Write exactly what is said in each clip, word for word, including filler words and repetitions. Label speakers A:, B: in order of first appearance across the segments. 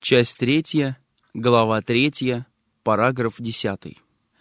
A: Часть третья, глава третья, параграф десятый.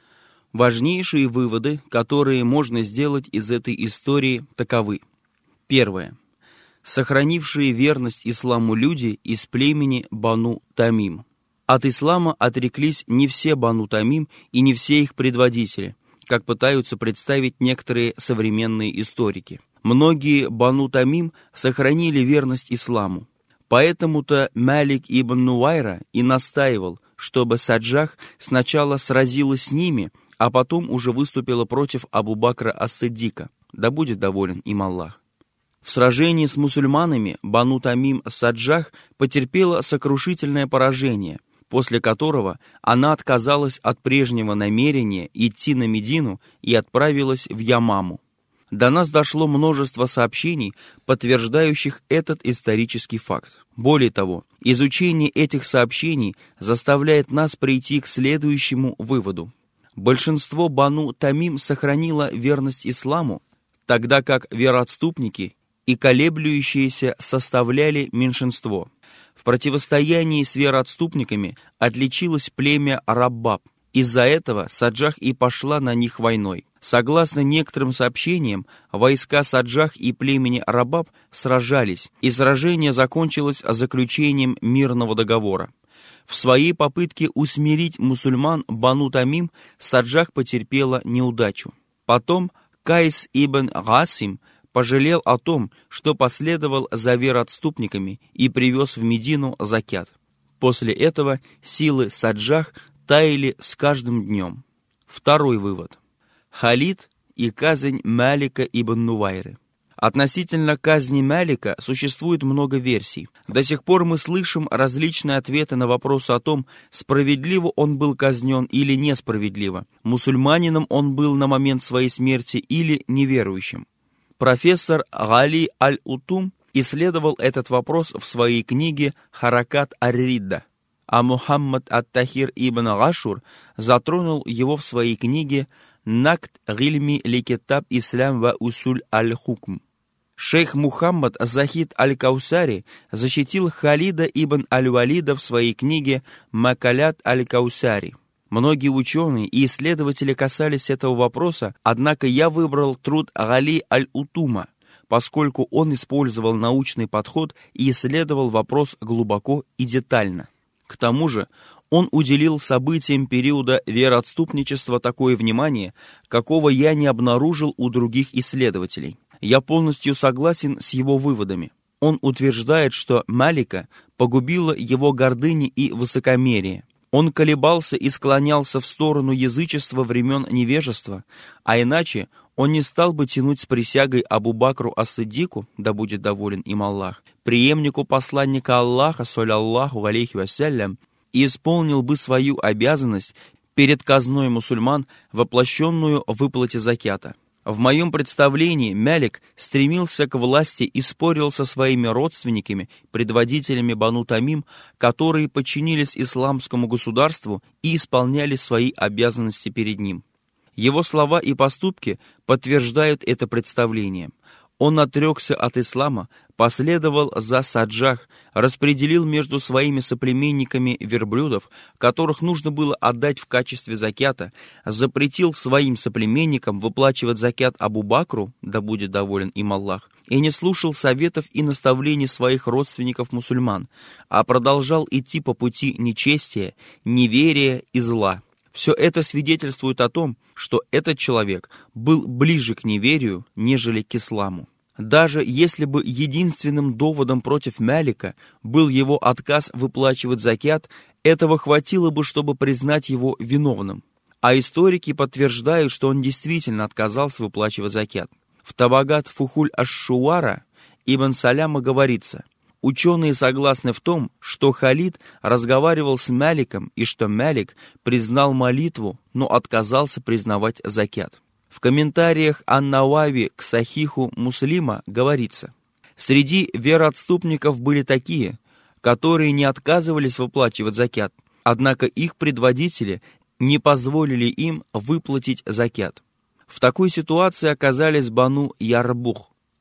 A: Важнейшие выводы, которые можно сделать из этой истории, таковы. Первое. Сохранившие верность исламу люди из племени Бану Тамим. От ислама отреклись не все Бану Тамим и не все их предводители, как пытаются представить некоторые современные историки. Многие Бану Тамим сохранили верность исламу. Поэтому-то Малик ибн Нуайра и настаивал, чтобы Саджах сначала сразилась с ними, а потом уже выступила против Абу-Бакра ас-Сиддика, да будет доволен им Аллах. В сражении с мусульманами Бану Тамим Саджах потерпела сокрушительное поражение, после которого она отказалась от прежнего намерения идти на Медину и отправилась в Ямаму. До нас дошло множество сообщений, подтверждающих этот исторический факт. Более того, изучение этих сообщений заставляет нас прийти к следующему выводу. Большинство Бану Тамим сохранило верность исламу, тогда как вероотступники и колеблющиеся составляли меньшинство. В противостоянии с вероотступниками отличилось племя Раббаб. Из-за этого Саджах и пошла на них войной. Согласно некоторым сообщениям, войска Саджах и племени Рабаб сражались, и сражение закончилось заключением мирного договора. В своей попытке усмирить мусульман Бану Тамим Саджах потерпела неудачу. Потом Кайс ибн Гасим пожалел о том, что последовал за вероотступниками и привез в Медину закят. После этого силы Саджах таяли с каждым днем. Второй вывод. Халид и казнь Малика ибн Нуайры. Относительно казни Малика существует много версий. До сих пор мы слышим различные ответы на вопросы о том, справедливо он был казнен или несправедливо, мусульманином он был на момент своей смерти или неверующим. Профессор Гали аль-Утум исследовал этот вопрос в своей книге «Харакат ар-Ридда», а Мухаммад ат-Тахир ибн Гашур затронул его в своей книге «Накт гильми ликитаб ислам ва усуль аль-Хукм». Шейх Мухаммад Захид аль-Каусари защитил Халида ибн аль-Валида в своей книге «Макалят аль-Каусари». Многие ученые и исследователи касались этого вопроса, однако я выбрал труд Гали аль-Утума, поскольку он использовал научный подход и исследовал вопрос глубоко и детально. К тому же он уделил событиям периода вероотступничества такое внимание, какого я не обнаружил у других исследователей. Я полностью согласен с его выводами. Он утверждает, что Малика погубила его гордыня и высокомерие. Он колебался и склонялся в сторону язычества времен невежества, а иначе он не стал бы тянуть с присягой Абу-Бакру ас-Сиддику, да будет доволен им Аллах, преемнику посланника Аллаха, саллаллаху алейхи вассалям, и исполнил бы свою обязанность перед казной мусульман, воплощенную в выплате закята. В моем представлении Малик стремился к власти и спорил со своими родственниками, предводителями Бану Тамим, которые подчинились исламскому государству и исполняли свои обязанности перед ним. Его слова и поступки подтверждают это представление. Он отрекся от ислама, последовал за Саджах, распределил между своими соплеменниками верблюдов, которых нужно было отдать в качестве закята, запретил своим соплеменникам выплачивать закят Абу-Бакру, да будет доволен им Аллах, и не слушал советов и наставлений своих родственников-мусульман, а продолжал идти по пути нечестия, неверия и зла. Все это свидетельствует о том, что этот человек был ближе к неверию, нежели к исламу. Даже если бы единственным доводом против Малика был его отказ выплачивать закят, этого хватило бы, чтобы признать его виновным. А историки подтверждают, что он действительно отказался выплачивать закят. В Табагат Фухуль аш-Шуара Ибн Саляма говорится: ученые согласны в том, что Халид разговаривал с Маликом и что Малик признал молитву, но отказался признавать закят. В комментариях Ан-Навави к Сахиху Муслима говорится: среди вероотступников были такие, которые не отказывались выплачивать закят, однако их предводители не позволили им выплатить закят. В такой ситуации оказались Бану Ярбух.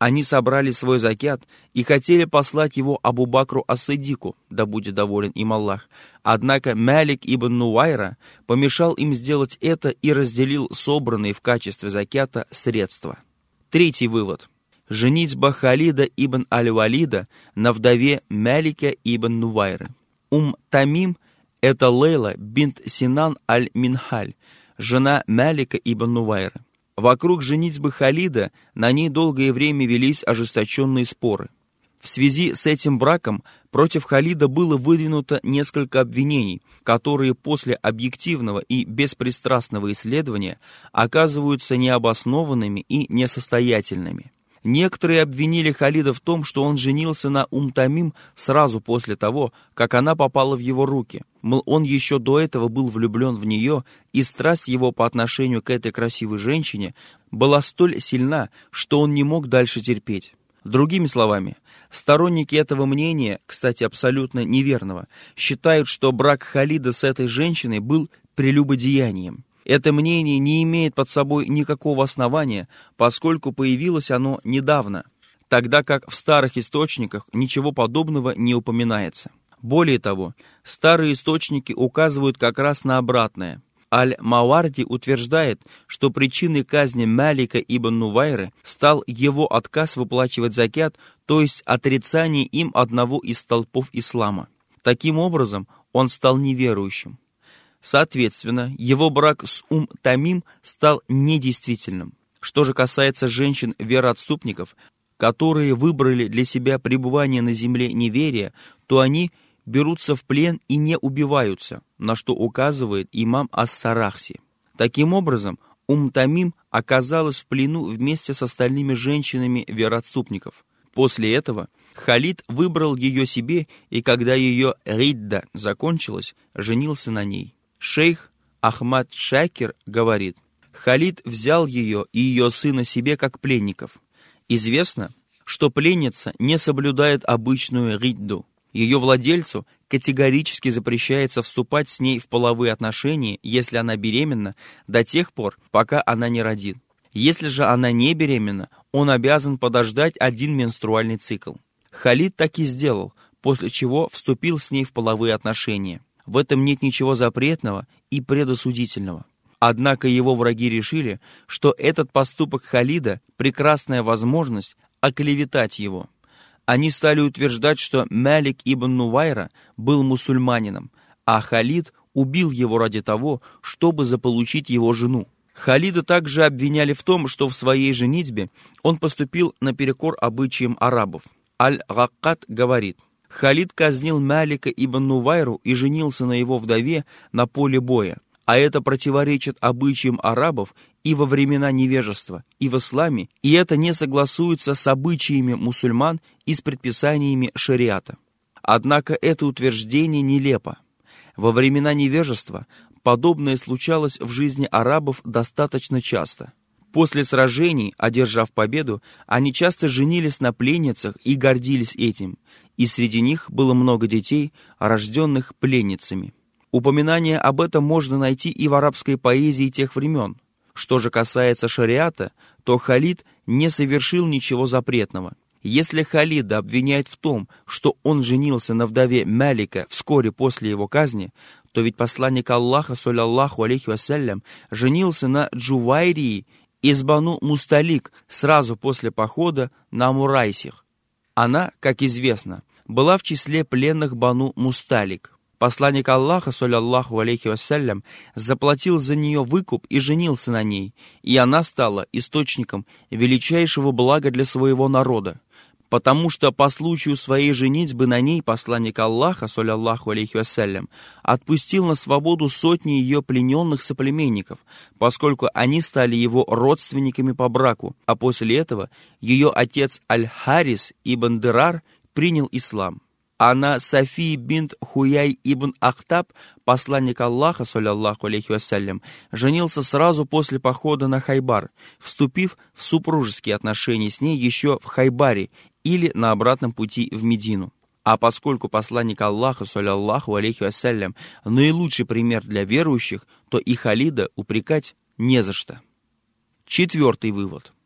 A: Они собрали свой закят и хотели послать его Абу Бакру ас-Сиддику, да будет доволен им Аллах. Однако Малик ибн Нувайра помешал им сделать это и разделил собранные в качестве закята средства. Третий вывод. Женитьба Халида ибн Аль-Валида на вдове Малика ибн Нувайры. Ум Тамим – это Лейла бинт Синан аль-Минхаль, жена Малика ибн Нувайры. Вокруг женитьбы Халида на ней долгое время велись ожесточенные споры. В связи с этим браком против Халида было выдвинуто несколько обвинений, которые после объективного и беспристрастного исследования оказываются необоснованными и несостоятельными. Некоторые обвинили Халида в том, что он женился на Ум Тамим сразу после того, как она попала в его руки. Мол, он еще до этого был влюблен в нее, и страсть его по отношению к этой красивой женщине была столь сильна, что он не мог дальше терпеть. Другими словами, сторонники этого мнения, кстати, абсолютно неверного, считают, что брак Халида с этой женщиной был прелюбодеянием. Это мнение не имеет под собой никакого основания, поскольку появилось оно недавно, тогда как в старых источниках ничего подобного не упоминается. Более того, старые источники указывают как раз на обратное. Аль-Маварди утверждает, что причиной казни Малика ибн Нувайры стал его отказ выплачивать закят, то есть отрицание им одного из столпов ислама. Таким образом, он стал неверующим. Соответственно, его брак с Ум Тамим стал недействительным. Что же касается женщин-вероотступников, которые выбрали для себя пребывание на земле неверия, то они берутся в плен и не убиваются, на что указывает имам ас-Сарахси. Таким образом, Ум Тамим оказалась в плену вместе с остальными женщинами вероотступников. После этого Халид выбрал ее себе, и когда ее ридда закончилась, женился на ней. Шейх Ахмад Шакир говорит, Халид взял ее и ее сына себе как пленников. Известно, что пленница не соблюдает обычную ридду. Ее владельцу категорически запрещается вступать с ней в половые отношения, если она беременна, до тех пор, пока она не родит. Если же она не беременна, он обязан подождать один менструальный цикл. Халид так и сделал, после чего вступил с ней в половые отношения. В этом нет ничего запретного и предосудительного. Однако его враги решили, что этот поступок Халида – прекрасная возможность оклеветать его. Они стали утверждать, что Малик ибн Нувайра был мусульманином, а Халид убил его ради того, чтобы заполучить его жену. Халида также обвиняли в том, что в своей женитьбе он поступил наперекор обычаям арабов. Аль-Гаккат говорит, Халид казнил Малика ибн Нувайру и женился на его вдове на поле боя, а это противоречит обычаям арабов и во времена невежества, и в исламе, и это не согласуется с обычаями мусульман и с предписаниями шариата. Однако это утверждение нелепо. Во времена невежества подобное случалось в жизни арабов достаточно часто. После сражений, одержав победу, они часто женились на пленницах и гордились этим, и среди них было много детей, рожденных пленницами. Упоминание об этом можно найти и в арабской поэзии тех времен. Что же касается шариата, то Халид не совершил ничего запретного. Если Халида обвиняют в том, что он женился на вдове Малика вскоре после его казни, то ведь посланник Аллаха, саллаллаху алейхи вассалям, женился на Джувайрии из Бану Мусталик сразу после похода на Мурайсих. Она, как известно, была в числе пленных Бану Мусталик. Посланник Аллаха, саллаллаху алейхи вассалям, заплатил за нее выкуп и женился на ней, и она стала источником величайшего блага для своего народа, потому что по случаю своей женитьбы на ней посланник Аллаха, саллаллаху алейхи вассалям, отпустил на свободу сотни ее плененных соплеменников, поскольку они стали его родственниками по браку, а после этого ее отец Аль-Харис ибн Дирар принял ислам. Она София бинт Хуяй ибн Ахтаб, посланник Аллаха, саллаллаху алейхи вассалям, женился сразу после похода на Хайбар, вступив в супружеские отношения с ней еще в Хайбаре или на обратном пути в Медину. А поскольку посланник Аллаха, саллаллаху алейхи вассалям, наилучший пример для верующих, то и Халида упрекать не за что. Четвертый вывод.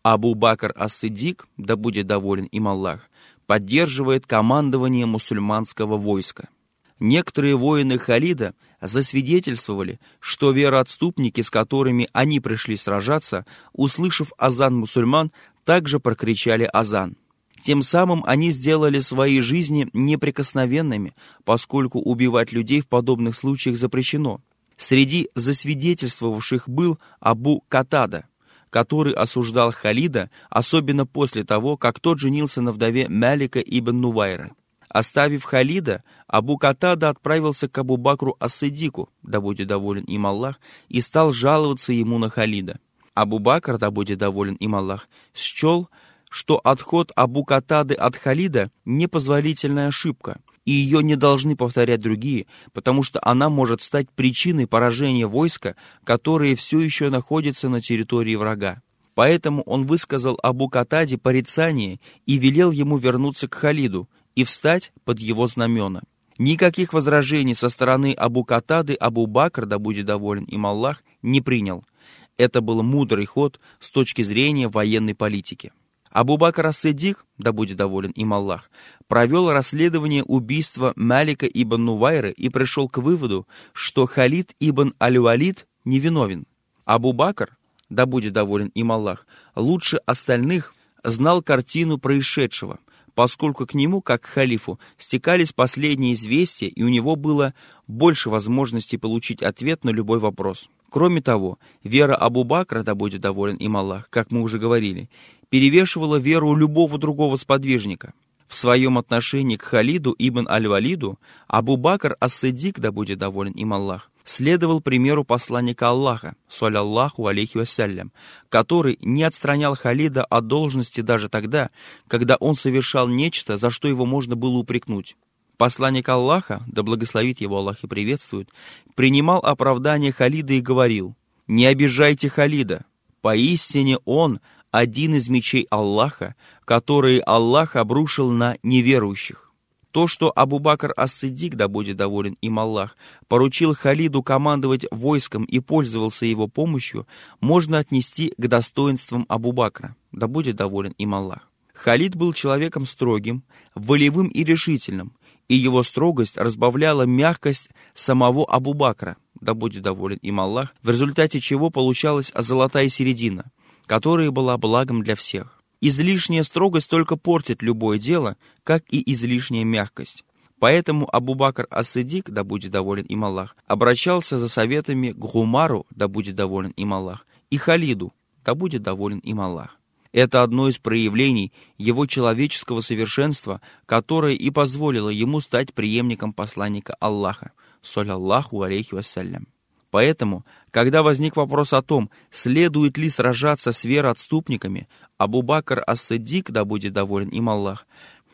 A: Абу Бакр ас-Сиддик, да будет доволен им Аллах, поддерживает командование мусульманского войска. Некоторые воины Халида засвидетельствовали, что вероотступники, с которыми они пришли сражаться, услышав азан мусульман, также прокричали азан. Тем самым они сделали свои жизни неприкосновенными, поскольку убивать людей в подобных случаях запрещено. Среди засвидетельствовавших был Абу Катада, который осуждал Халида, особенно после того, как тот женился на вдове Малика ибн Нувайра. Оставив Халида, Абу Катада отправился к Абу Бакру ас-Сиддику, да будет доволен им Аллах, и стал жаловаться ему на Халида. Абу Бакр, да будет доволен им Аллах, счел, что отход Абу Катады от Халида – непозволительная ошибка, и ее не должны повторять другие, потому что она может стать причиной поражения войска, которое все еще находится на территории врага. Поэтому он высказал Абу Катаде порицание и велел ему вернуться к Халиду и встать под его знамена. Никаких возражений со стороны Абу Катады Абу Бакр, да будет доволен им Аллах, не принял. Это был мудрый ход с точки зрения военной политики. Абу Бакр ас-Сиддик, да будет доволен им Аллах, провел расследование убийства Малика ибн Нувайры и пришел к выводу, что Халид ибн аль-Валид невиновен. Абу Бакр, да будет доволен им Аллах, лучше остальных знал картину происшедшего, поскольку к нему, как к халифу, стекались последние известия, и у него было больше возможностей получить ответ на любой вопрос. Кроме того, вера Абу Бакра, да будет доволен им Аллах, как мы уже говорили, перевешивала веру любого другого сподвижника. В своем отношении к Халиду ибн аль-Валиду Абу Бакр ас-Сиддик, да будет доволен им Аллах, следовал примеру посланника Аллаха, саллаллаху алейхи вассалям, который не отстранял Халида от должности даже тогда, когда он совершал нечто, за что его можно было упрекнуть. Посланник Аллаха, да благословит его Аллах и приветствует, принимал оправдание Халида и говорил: «Не обижайте Халида, поистине он один из мечей Аллаха, которые Аллах обрушил на неверующих». То, что Абу Бакр ас-Сиддик, да будет доволен им Аллах, поручил Халиду командовать войском и пользовался его помощью, можно отнести к достоинствам Абу Бакра, да будет доволен им Аллах. Халид был человеком строгим, волевым и решительным, и его строгость разбавляла мягкость самого Абу Бакра, да будет доволен им Аллах, в результате чего получалась золотая середина, которая была благом для всех. Излишняя строгость только портит любое дело, как и излишняя мягкость. Поэтому Абу Бакр ас-Сиддик, да будет доволен им Аллах, обращался за советами к Гумару, да будет доволен им Аллах, и Халиду, да будет доволен им Аллах. Это одно из проявлений его человеческого совершенства, которое и позволило ему стать преемником посланника Аллаха, саллаллаху алейхи вассалям. Поэтому, когда возник вопрос о том, следует ли сражаться с вероотступниками, Абу Бакр ас-Сиддик, да будет доволен им Аллах,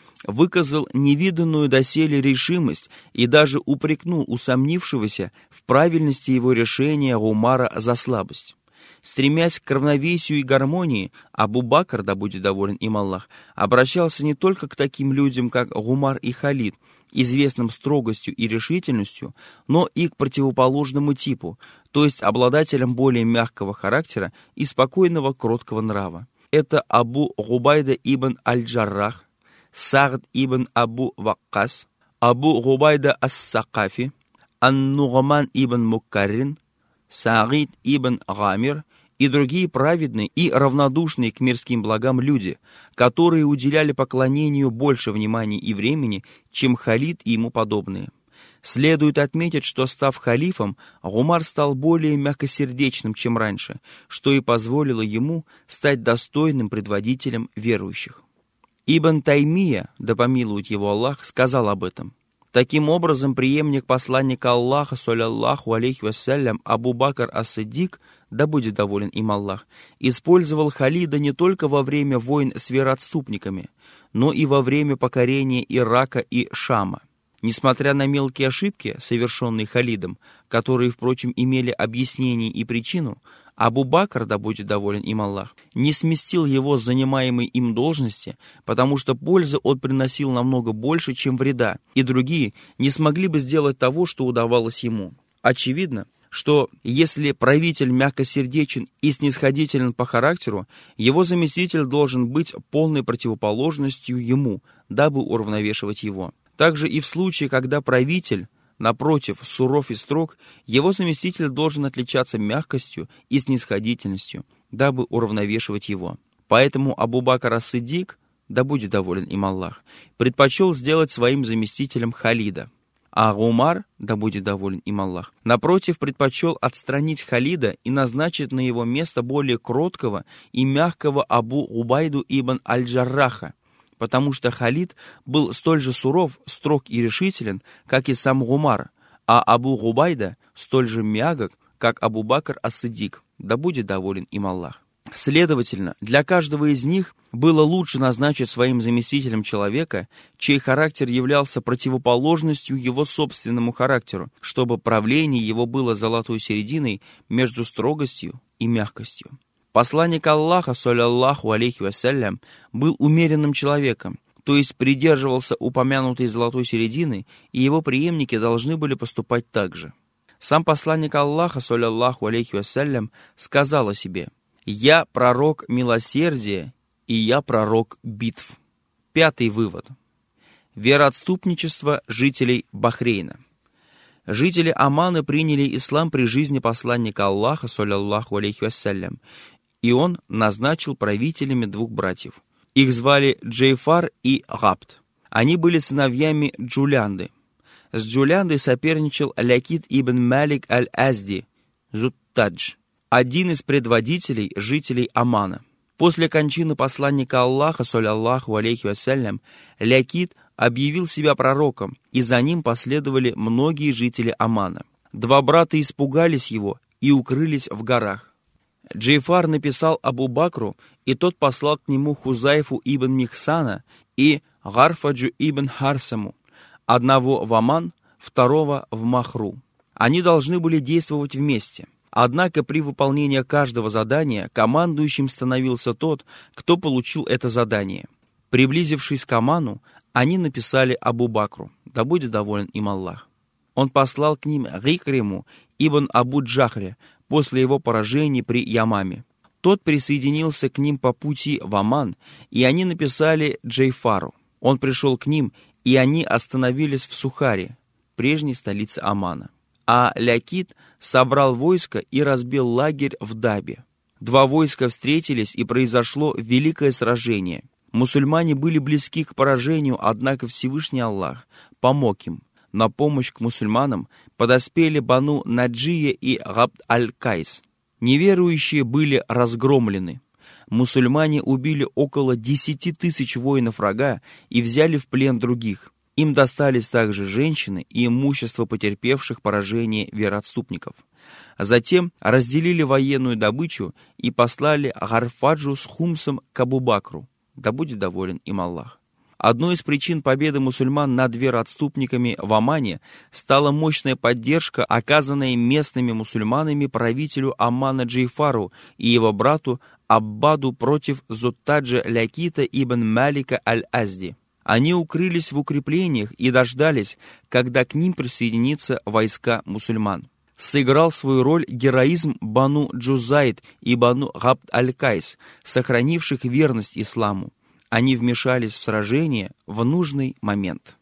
A: выказал невиданную доселе решимость и даже упрекнул усомнившегося в правильности его решения Гумара за слабость. Стремясь к равновесию и гармонии, Абу Бакр, да будет доволен им Аллах, обращался не только к таким людям, как Гумар и Халид, известным строгостью и решительностью, но и к противоположному типу, то есть обладателям более мягкого характера и спокойного кроткого нрава. Это Абу Губайда ибн аль-Джаррах, Сагд ибн Абу Ваккас, Абу Губайда ас-Сакафи, Ан-Нугман ибн Муккаррин, Саид ибн Гамир и другие праведные и равнодушные к мирским благам люди, которые уделяли поклонению больше внимания и времени, чем Халид и ему подобные. Следует отметить, что, став халифом, Гумар стал более мягкосердечным, чем раньше, что и позволило ему стать достойным предводителем верующих. Ибн Таймия, да помилует его Аллах, сказал об этом. Таким образом, преемник посланника Аллаха, саллаллаху алейхи вассалям, Абу Бакр ас-Сиддик, да будет доволен им Аллах, использовал Халида не только во время войн с вероотступниками, но и во время покорения Ирака и Шама. Несмотря на мелкие ошибки, совершенные Халидом, которые, впрочем, имели объяснение и причину, Абу Бакр, да будет доволен им Аллах, не сместил его с занимаемой им должности, потому что пользы он приносил намного больше, чем вреда, и другие не смогли бы сделать того, что удавалось ему. Очевидно, что если правитель мягкосердечен и снисходителен по характеру, его заместитель должен быть полной противоположностью ему, дабы уравновешивать его. Также и в случае, когда правитель, напротив, суров и строг, его заместитель должен отличаться мягкостью и снисходительностью, дабы уравновешивать его. Поэтому Абу-Бакр ас-Сиддик, да будет доволен им Аллах, предпочел сделать своим заместителем Халида. А Умар, да будет доволен им Аллах, напротив, предпочел отстранить Халида и назначить на его место более кроткого и мягкого Абу Убайду ибн аль-Джарраха, потому что Халид был столь же суров, строг и решителен, как и сам Умар, а Абу Убайда столь же мягок, как Абу-Бакр ас-Сиддик, да будет доволен им Аллах. Следовательно, для каждого из них было лучше назначить своим заместителем человека, чей характер являлся противоположностью его собственному характеру, чтобы правление его было золотой серединой между строгостью и мягкостью. Посланник Аллаха, саллаллаху алейхи вассалям, был умеренным человеком, то есть придерживался упомянутой золотой середины, и его преемники должны были поступать так же. Сам посланник Аллаха, саллаллаху алейхи вассалям, сказал о себе: «Я пророк милосердия, и я пророк битв». Пятый вывод. Вероотступничество жителей Бахрейна. Жители Омана приняли ислам при жизни посланника Аллаха, саллаллаху алейхи вассалям, и он назначил правителями двух братьев. Их звали Джейфар и Габд. Они были сыновьями Джулянды. С Джуляндой соперничал Лякит ибн Малик аль-Азди, Зуттадж, один из предводителей жителей Омана. После кончины посланника Аллаха, саллаллаху алейхи вассалям, Лякит объявил себя пророком, и за ним последовали многие жители Омана. Два брата испугались его и укрылись в горах. Джейфар написал Абу Бакру, и тот послал к нему Хузайфу ибн Михсана и Гарфаджу ибн Харсаму, одного в Оман, второго в Махру. Они должны были действовать вместе. Однако при выполнении каждого задания командующим становился тот, кто получил это задание. Приблизившись к Оману, они написали Абу Бакру, да будет доволен им Аллах. Он послал к ним Гикриму ибн Абу Джахре после его поражения при Ямаме. Тот присоединился к ним по пути в Оман, и они написали Джейфару. Он пришел к ним, и они остановились в Сухаре, прежней столице Омана. А Лякит собрал войско и разбил лагерь в Дабе. Два войска встретились, и произошло великое сражение. Мусульмане были близки к поражению, однако Всевышний Аллах помог им. На помощь к мусульманам подоспели Бану Наджия и Габд аль-Кайс. Неверующие были разгромлены. Мусульмане убили около десяти тысяч воинов врага и взяли в плен других. Им достались также женщины и имущество потерпевших поражение вероотступников. Затем разделили военную добычу и послали Гарфаджу с Хумсом к Абу Бакру, да будет доволен им Аллах. Одной из причин победы мусульман над вероотступниками в Омане стала мощная поддержка, оказанная местными мусульманами правителю Омана Джейфару и его брату Аббаду против Зуттаджа Лякита ибн Малика аль-Азди. Они укрылись в укреплениях и дождались, когда к ним присоединятся войска мусульман. Сыграл свою роль героизм Бану Джузайд и Бану Габд аль-Кайс, сохранивших верность исламу. Они вмешались в сражение в нужный момент.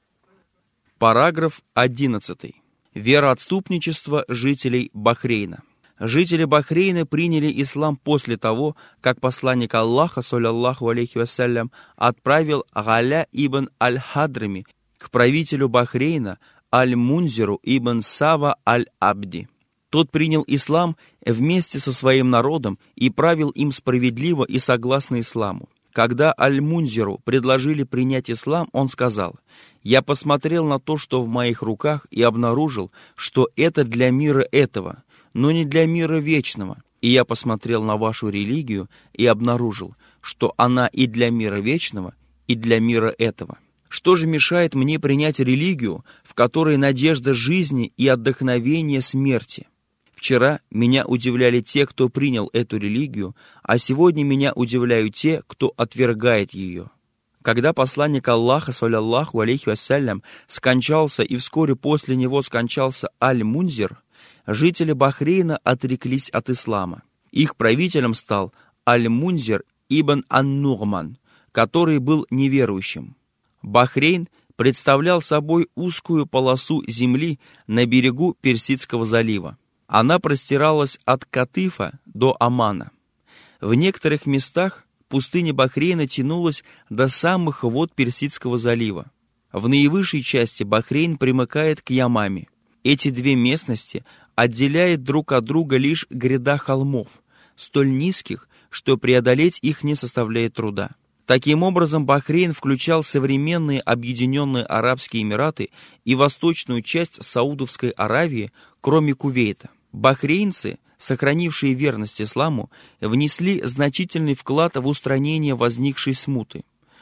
A: Параграф одиннадцатый. Вероотступничество жителей Бахрейна. Жители Бахрейна приняли ислам после того, как посланник Аллаха, саллаллаху алейхи вассалям, отправил Галя ибн аль-Хадрами к правителю Бахрейна Аль-Мунзиру ибн Сава аль-Абди. Тот принял ислам вместе со своим народом и правил им справедливо и согласно исламу. Когда Аль-Мунзиру предложили принять ислам, он сказал: «Я посмотрел на то, что в моих руках, и обнаружил, что это для мира этого, но не для мира вечного. И я посмотрел на вашу религию и обнаружил, что она и для мира вечного, и для мира этого. Что же мешает мне принять религию, в которой надежда жизни и отдохновение смерти? Вчера меня удивляли те, кто принял эту религию, а сегодня меня удивляют те, кто отвергает ее». Когда посланник Аллаха, саллаллаху алейхи вассалям, скончался и вскоре после него скончался Аль-Мунзир, жители Бахрейна отреклись от ислама. Их правителем стал Аль-Мунзир ибн ан-Нугман, который был неверующим. Бахрейн представлял собой узкую полосу земли на берегу Персидского залива. Она простиралась от Катифа до Омана. В некоторых местах пустыня Бахрейна тянулась до самых вод Персидского залива. В наивысшей части Бахрейн примыкает к Ямаме. Эти две местности отделяет друг от друга лишь гряда холмов, столь низких, что преодолеть их не составляет труда. Таким образом, Бахрейн включал современные Объединенные Арабские Эмираты и восточную часть Саудовской Аравии, кроме Кувейта. Бахрейнцы, сохранившие верность исламу, внесли значительный вклад в устранение возникшей смуты.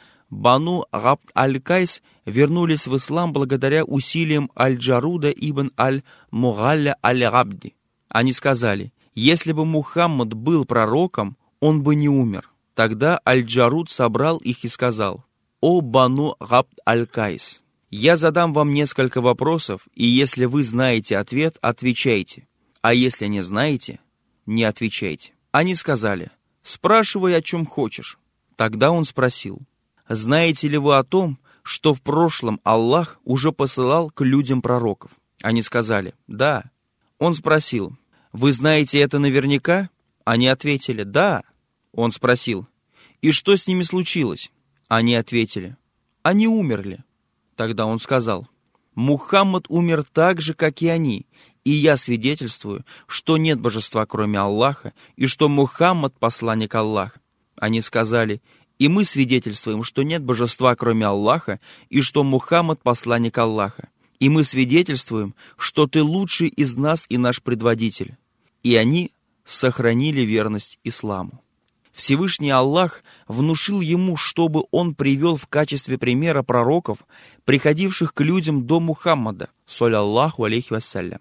A: Бану Габд аль-Кайс вернулись в ислам благодаря усилиям Аль-Джаруда ибн Аль-Мугалля аль-Габди. Они сказали: если бы Мухаммад был пророком, он бы не умер. Тогда Аль-Джаруд собрал их и сказал: «О Бану Габд аль-Кайс, я задам вам несколько вопросов, и если вы знаете ответ, отвечайте, а если не знаете, не отвечайте». Они сказали: «Спрашивай, о чем хочешь». Тогда он спросил: «Знаете ли вы о том, что в прошлом Аллах уже посылал к людям пророков?» Они сказали: «Да». Он спросил: «Вы знаете это наверняка?» Они ответили: «Да». Он спросил: «И что с ними случилось?» Они ответили: «Они умерли». Тогда он сказал: «Мухаммад умер так же, как и они, и я свидетельствую, что нет божества, кроме Аллаха, и что Мухаммад — посланник Аллаха». Они сказали: «И мы свидетельствуем, что нет божества, кроме Аллаха, и что Мухаммад — посланник Аллаха. И мы свидетельствуем, что ты лучший из нас и наш предводитель». И они сохранили верность исламу. Всевышний Аллах внушил ему, чтобы он привел в качестве примера пророков, приходивших к людям до Мухаммада, саллаллаху алейхи вассалям.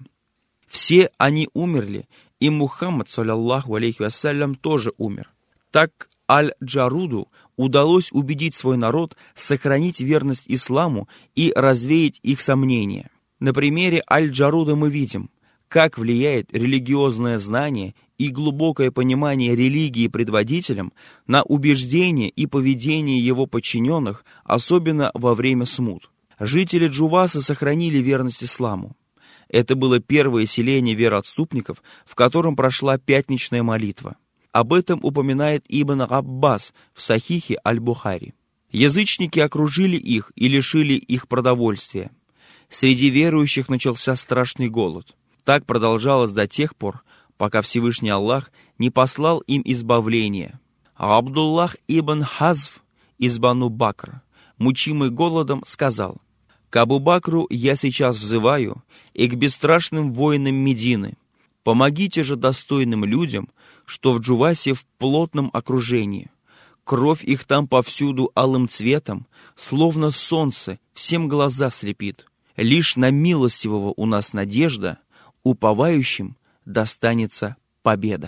A: Все они умерли, и Мухаммад, саллаллаху алейхи вассалям, тоже умер. Так Аль-Джаруду удалось убедить свой народ сохранить верность исламу и развеять их сомнения. На примере Аль-Джаруда мы видим, как влияет религиозное знание и глубокое понимание религии предводителем на убеждение и поведение его подчиненных, особенно во время смут. Жители Джуваса сохранили верность исламу. Это было первое селение вероотступников, в котором прошла пятничная молитва. Об этом упоминает Ибн Аббас в Сахихе Аль-Бухари. Язычники окружили их и лишили их продовольствия. Среди верующих начался страшный голод. Так продолжалось до тех пор, пока Всевышний Аллах не послал им избавление. Абдуллах ибн Хазв из Бану Бакр, мучимый голодом, сказал: «К Абу Бакру я сейчас взываю и к бесстрашным воинам Медины. Помогите же достойным людям, что в Джувасе в плотном окружении. Кровь их там повсюду алым цветом, словно солнце, всем глаза слепит. Лишь на милостивого у нас надежда, уповающим достанется победа».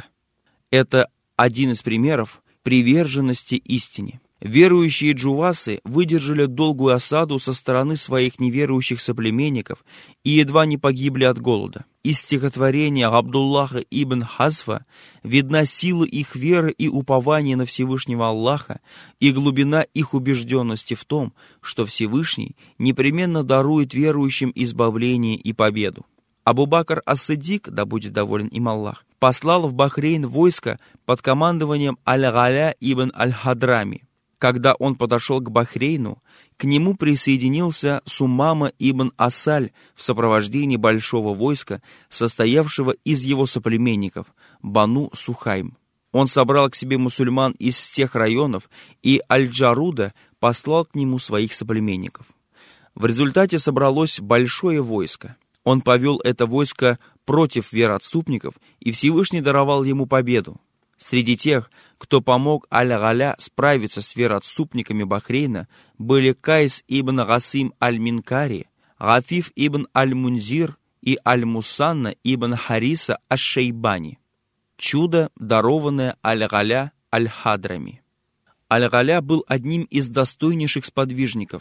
A: Это один из примеров приверженности истине. Верующие джувасы выдержали долгую осаду со стороны своих неверующих соплеменников и едва не погибли от голода. Из стихотворения Абдуллаха ибн Хазфа видна сила их веры и упования на Всевышнего Аллаха и глубина их убежденности в том, что Всевышний непременно дарует верующим избавление и победу. Абу Бакр ас-Сиддик, да будет доволен им Аллах, послал в Бахрейн войско под командованием Аль-Галя ибн Аль-Хадрами. Когда он подошел к Бахрейну, к нему присоединился Сумама ибн Асаль в сопровождении большого войска, состоявшего из его соплеменников, Бану Сухайм. Он собрал к себе мусульман из тех районов, и Аль-Джаруда послал к нему своих соплеменников. В результате собралось большое войско. Он повел это войско против вероотступников, и Всевышний даровал ему победу. Среди тех, кто помог Аль-Галя справиться с вероотступниками Бахрейна, были Кайс ибн Гасим аль-Минкари, Гафиф ибн аль-Мунзир и Аль-Мусанна ибн Хариса аш-Шейбани. Чудо, дарованное Аль-Галя аль-Хадрами. Аль-Галя был одним из достойнейших сподвижников.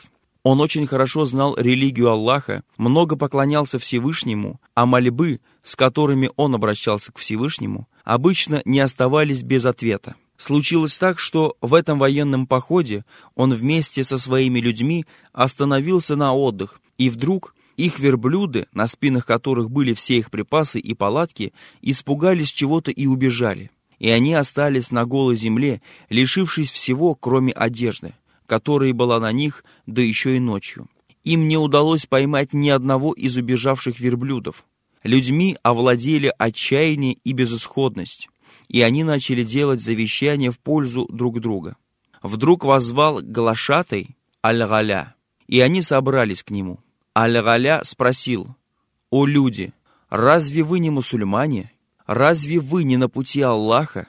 A: Он очень хорошо знал религию Аллаха, много поклонялся Всевышнему, а мольбы, с которыми он обращался к Всевышнему, обычно не оставались без ответа. Случилось так, что в этом военном походе он вместе со своими людьми остановился на отдых, и вдруг их верблюды, на спинах которых были все их припасы и палатки, испугались чего-то и убежали. И они остались на голой земле, лишившись всего, кроме одежды, которая была на них, да еще и ночью. Им не удалось поймать ни одного из убежавших верблюдов. Людьми овладели отчаяние и безысходность, и они начали делать завещания в пользу друг друга. Вдруг воззвал глашатай Аль-Галя, и они собрались к нему. Аль-Галя спросил: «О люди, разве вы не мусульмане? Разве вы не на пути Аллаха?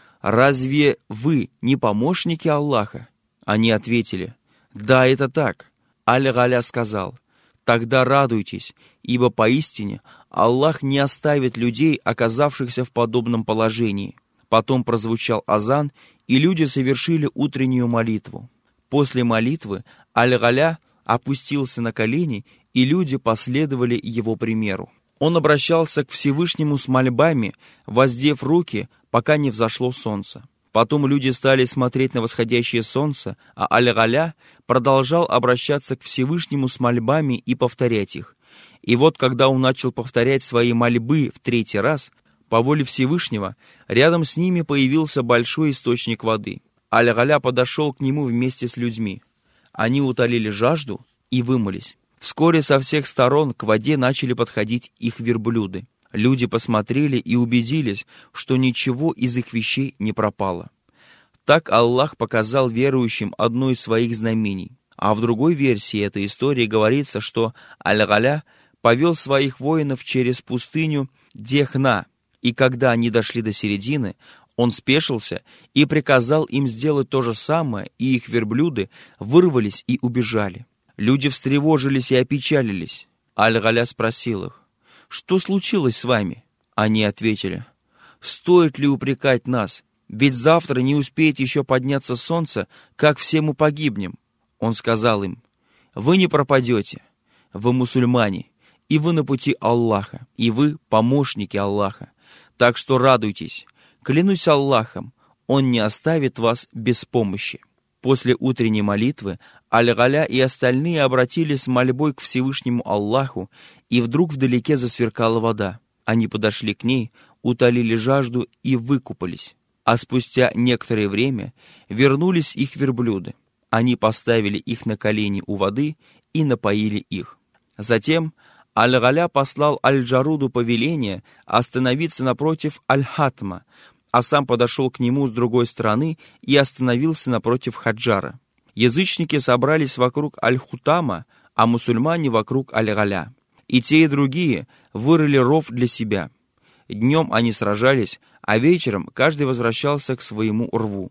A: Разве вы не помощники Аллаха?» Они ответили: «Да, это так». Аль-Галя сказал: «Тогда радуйтесь, ибо поистине Аллах не оставит людей, оказавшихся в подобном положении». Потом прозвучал азан, и люди совершили утреннюю молитву. После молитвы Аль-Галя опустился на колени, и люди последовали его примеру. Он обращался к Всевышнему с мольбами, воздев руки, пока не взошло солнце. Потом люди стали смотреть на восходящее солнце, а Аль-Галя продолжал обращаться к Всевышнему с мольбами и повторять их. И вот, когда он начал повторять свои мольбы в третий раз, по воле Всевышнего, рядом с ними появился большой источник воды. Аль-Галя подошел к нему вместе с людьми. Они утолили жажду и вымылись. Вскоре со всех сторон к воде начали подходить их верблюды. Люди посмотрели и убедились, что ничего из их вещей не пропало. Так Аллах показал верующим одно из своих знамений. А в другой версии этой истории говорится, что Аль-Галя повел своих воинов через пустыню Дехна, и когда они дошли до середины, он спешился и приказал им сделать то же самое, и их верблюды вырвались и убежали. Люди встревожились и опечалились. Аль-Галя спросил их: «Что случилось с вами?» Они ответили: «Стоит ли упрекать нас? Ведь завтра не успеет еще подняться солнце, как все мы погибнем». Он сказал им: «Вы не пропадете, вы мусульмане, и вы на пути Аллаха, и вы помощники Аллаха. Так что радуйтесь, клянусь Аллахом, Он не оставит вас без помощи». После утренней молитвы Аль-Галя и остальные обратились с мольбой к Всевышнему Аллаху, и вдруг вдалеке засверкала вода. Они подошли к ней, утолили жажду и выкупались. А спустя некоторое время вернулись их верблюды. Они поставили их на колени у воды и напоили их. Затем Аль-Галя послал Аль-Джаруду повеление остановиться напротив Аль-Хатма, а сам подошел к нему с другой стороны и остановился напротив Хаджара. Язычники собрались вокруг Аль-Хутама, а мусульмане вокруг Аль-Галя. И те, и другие вырыли ров для себя. Днем они сражались, а вечером каждый возвращался к своему рву.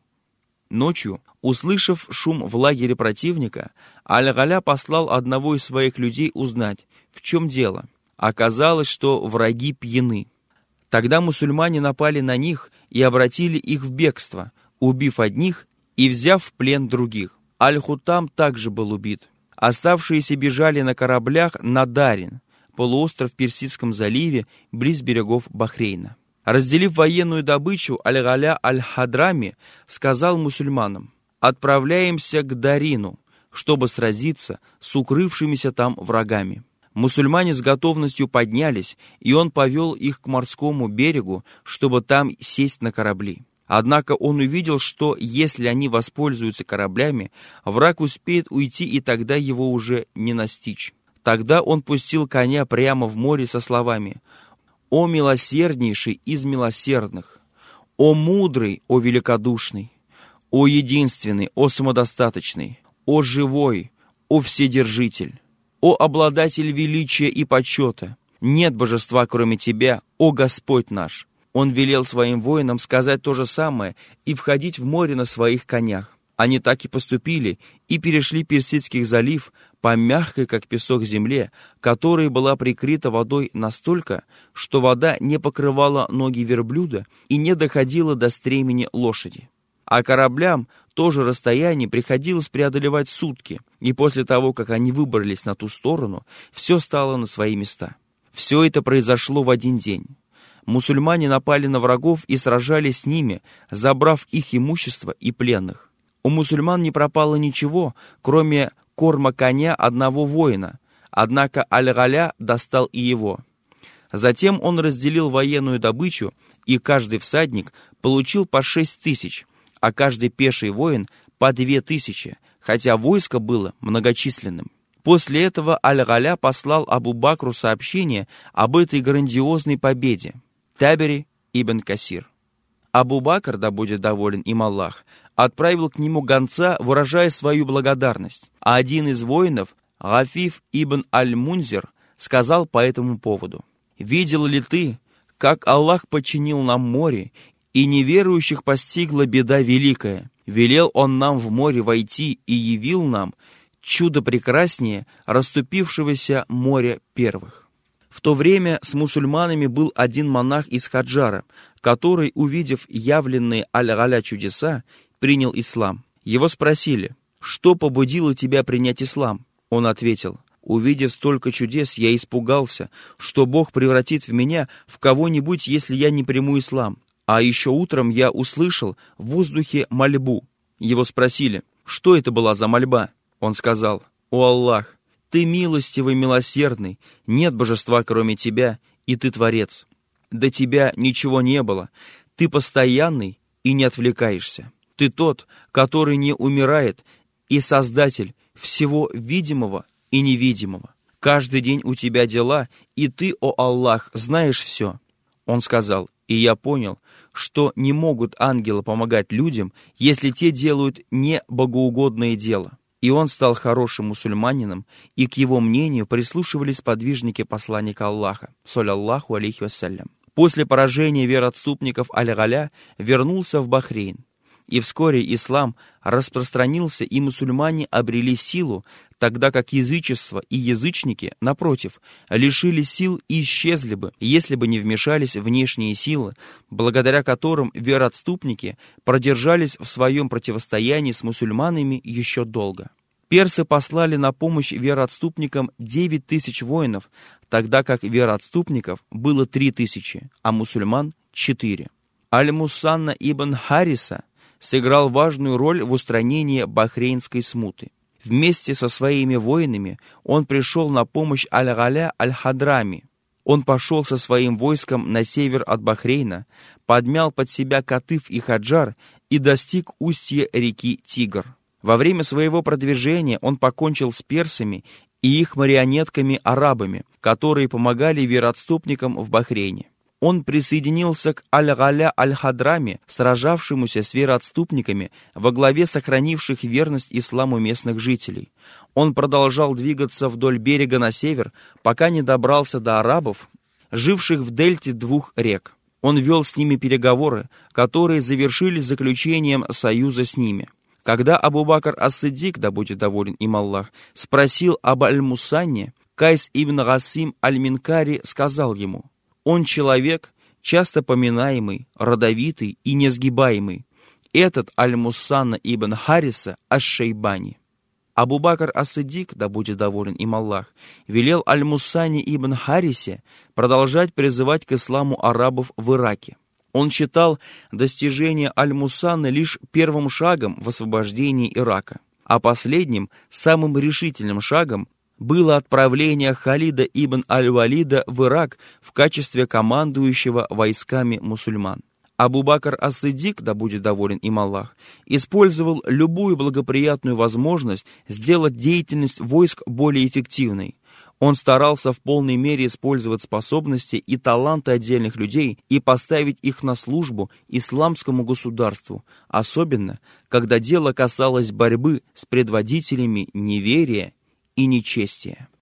A: Ночью, услышав шум в лагере противника, Аль-Галя послал одного из своих людей узнать, в чем дело. Оказалось, что враги пьяны. Тогда мусульмане напали на них и обратили их в бегство, убив одних и взяв в плен других. Аль-Хутам также был убит. Оставшиеся бежали на кораблях на Дарин, полуостров в Персидском заливе, близ берегов Бахрейна. Разделив военную добычу, Аль-Галя Аль-Хадрами сказал мусульманам: «Отправляемся к Дарину, чтобы сразиться с укрывшимися там врагами». Мусульмане с готовностью поднялись, и он повел их к морскому берегу, чтобы там сесть на корабли. Однако он увидел, что если они воспользуются кораблями, враг успеет уйти, и тогда его уже не настичь. Тогда он пустил коня прямо в море со словами: «О милосерднейший из милосердных! О мудрый, о великодушный! О единственный, о самодостаточный! О живой, о вседержитель! О обладатель величия и почета! Нет божества, кроме Тебя, о Господь наш!» Он велел своим воинам сказать то же самое и входить в море на своих конях. Они так и поступили и перешли Персидский залив по мягкой, как песок, земле, которая была прикрыта водой настолько, что вода не покрывала ноги верблюда и не доходила до стремени лошади. а кораблям то же расстояние приходилось преодолевать сутки, и после того, как они выбрались на ту сторону, все стало на свои места. Все это произошло в один день. Мусульмане напали на врагов и сражались с ними, забрав их имущество и пленных. У мусульман не пропало ничего, кроме корма коня одного воина, однако Аль-Галя достал и его. Затем он разделил военную добычу, и каждый всадник получил по шесть тысяч, а каждый пеший воин по две тысячи, хотя войско было многочисленным. После этого Аль-Галя послал Абу-Бакру сообщение об этой грандиозной победе. Табери ибн Касир. Абу-Бакр, да будет доволен им Аллах, отправил к нему гонца, выражая свою благодарность, а один из воинов, Гафиф ибн Аль-Мунзир, сказал по этому поводу: «Видел ли ты, как Аллах подчинил нам море, и неверующих постигла беда великая? Велел Он нам в море войти и явил нам чудо прекраснее расступившегося моря первых». В то время с мусульманами был один монах из Хаджара, который, увидев явленные Аль-Галя чудеса, принял ислам. Его спросили: «Что побудило тебя принять ислам?» Он ответил: «Увидев столько чудес, я испугался, что Бог превратит в меня в кого-нибудь, если я не приму ислам. А еще утром я услышал в воздухе мольбу». Его спросили: «Что это была за мольба?» Он сказал: «О Аллах, Ты милостивый, милосердный, нет божества, кроме Тебя, и Ты Творец. До Тебя ничего не было, Ты постоянный и не отвлекаешься. Ты тот, который не умирает, и Создатель всего видимого и невидимого. Каждый день у Тебя дела, и Ты, о Аллах, знаешь все». Он сказал: «И я понял, что не могут ангелы помогать людям, если те делают не богоугодное дело». И он стал хорошим мусульманином, и к его мнению прислушивались подвижники посланника Аллаха, саллаллаху алейхи вассалям. После поражения вероотступников Аль-Галя вернулся в Бахрейн. И вскоре ислам распространился, и мусульмане обрели силу, тогда как язычество и язычники, напротив, лишились сил и исчезли бы, если бы не вмешались внешние силы, благодаря которым вероотступники продержались в своем противостоянии с мусульманами еще долго. Персы послали на помощь вероотступникам девять тысяч воинов, тогда как вероотступников было три тысячи, а мусульман — четыре. Аль-Мусанна ибн Хариса сыграл важную роль в устранении бахрейнской смуты. Вместе со своими воинами он пришел на помощь Аль-Галя Аль-Хадрами. Он пошел со своим войском на север от Бахрейна, подмял под себя Катыф и Хаджар и достиг устья реки Тигр. Во время своего продвижения он покончил с персами и их марионетками-арабами, которые помогали вероотступникам в Бахрейне. Он присоединился к Аль-Галя Аль-Хадрами, сражавшемуся с вероотступниками во главе сохранивших верность исламу местных жителей. Он продолжал двигаться вдоль берега на север, пока не добрался до арабов, живших в дельте двух рек. Он вел с ними переговоры, которые завершились заключением союза с ними. Когда Абу-Бакр ас-Сиддик, да будет доволен им Аллах, спросил об Аль-Мусанне, Кайс ибн Гасим Аль-Минкари сказал ему: «Он человек, часто поминаемый, родовитый и несгибаемый. Этот Аль-Мусанна ибн Хариса аш-Шейбани». Абу-Бакр ас-Сиддик, да будет доволен им Аллах, велел Аль-Мусанне ибн Харисе продолжать призывать к исламу арабов в Ираке. Он считал достижение Аль-Мусанны лишь первым шагом в освобождении Ирака, а последним, самым решительным шагом было отправление Халида ибн Аль-Валида в Ирак в качестве командующего войсками мусульман. Абу-Бакр ас-Сиддик, да будет доволен им Аллах, использовал любую благоприятную возможность сделать деятельность войск более эффективной. Он старался в полной мере использовать способности и таланты отдельных людей и поставить их на службу исламскому государству, особенно когда дело касалось борьбы с предводителями неверия и нечестия.